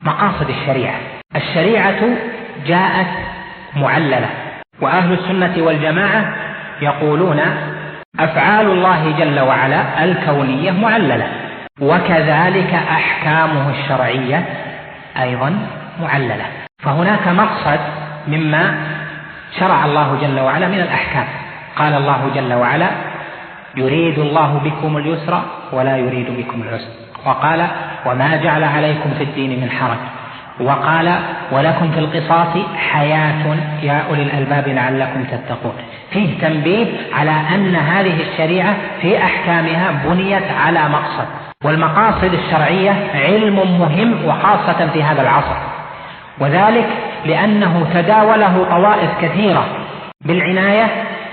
مقاصد الشريعة. الشريعة جاءت معللة، وأهل السنة والجماعة يقولون أفعال الله جل وعلا الكونية معللة، وكذلك أحكامه الشرعية أيضا معللة. فهناك مقصد مما شرع الله جل وعلا من الأحكام. قال الله جل وعلا يريد الله بكم اليسر ولا يريد بكم العسر، وقال وما جعل عليكم في الدين من حرج، وقال ولكم في القصاص حياة يا أولي الألباب لعلكم تتقون. فيه تنبيه على أن هذه الشريعة في أحكامها بنيت على مقصد، والمقاصد الشرعية علم مهم وخاصة في هذا العصر، وذلك لأنه تداوله طوائف كثيرة بالعناية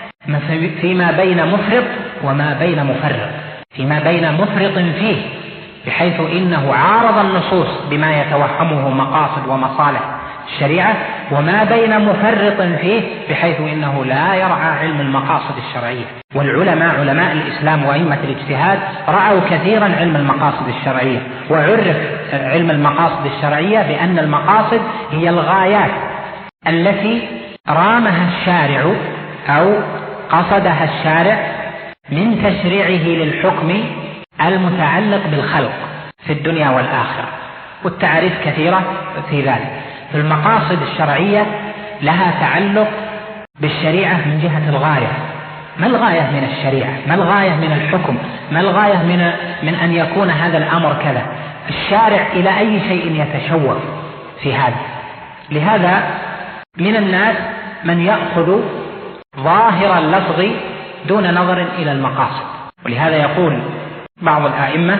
فيما بين مفرط وما بين مفرط، فيما بين مفرط فيه بحيث إنه عارض النصوص بما يتوهمه مقاصد ومصالح الشريعة، وما بين مفرط فيه بحيث إنه لا يرعى علم المقاصد الشرعية. والعلماء علماء الإسلام وأئمة الاجتهاد رعوا كثيرا علم المقاصد الشرعية، وعرف علم المقاصد الشرعية بأن المقاصد هي الغايات التي رامها الشارع أو قصدها الشارع من تشريعه للحكم المتعلق بالخلق في الدنيا والآخرة، والتعريف كثيرة في ذلك. فالمقاصد الشرعية لها تعلق بالشريعة من جهة الغاية. ما الغاية من الشريعة؟ ما الغاية من الحكم؟ ما الغاية من أن يكون هذا الأمر كذا؟ الشارع إلى أي شيء يتشوف في هذا؟ لهذا من الناس من يأخذ ظاهر اللفظ دون نظر إلى المقاصد، ولهذا يقول بعض الأئمة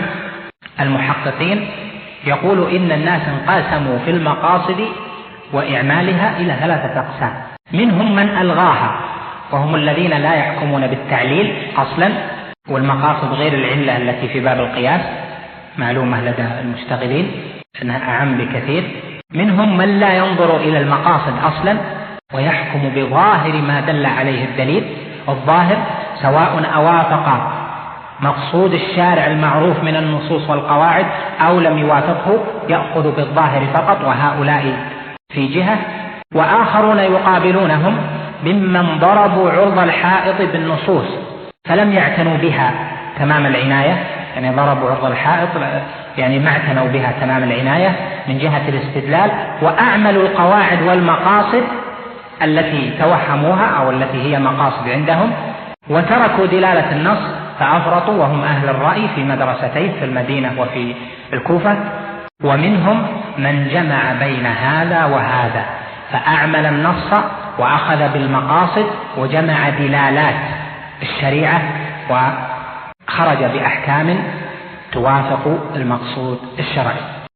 المحققين يقول إن الناس انقسموا في المقاصد وإعمالها إلى 3 أقسام. منهم من ألغاها، وهم الذين لا يحكمون بالتعليل أصلا، والمقاصد غير العلة التي في باب القياس معلومة لدى المشتغلين أنها أعم بكثير. منهم من لا ينظر إلى المقاصد أصلا ويحكم بظاهر ما دل عليه الدليل، الظاهر سواء أوافق مقصود الشارع المعروف من النصوص والقواعد أو لم يوافقه، يأخذ بالظاهر فقط، وهؤلاء في جهة. وآخرون يقابلونهم ممن ضربوا عرض الحائط بالنصوص فلم يعتنوا بها تمام العناية، يعني ضربوا عرض الحائط يعني ما اعتنوا بها تمام العناية من جهة الاستدلال، وأعملوا القواعد والمقاصد التي توهموها أو التي هي مقاصد عندهم، وتركوا دلالة النص فأفرطوا، وهم أهل الرأي في مدرستين في المدينة وفي الكوفة. ومنهم من جمع بين هذا وهذا فأعمل النص وأخذ بالمقاصد وجمع دلالات الشريعة وخرج بأحكام توافق المقصود الشرعي.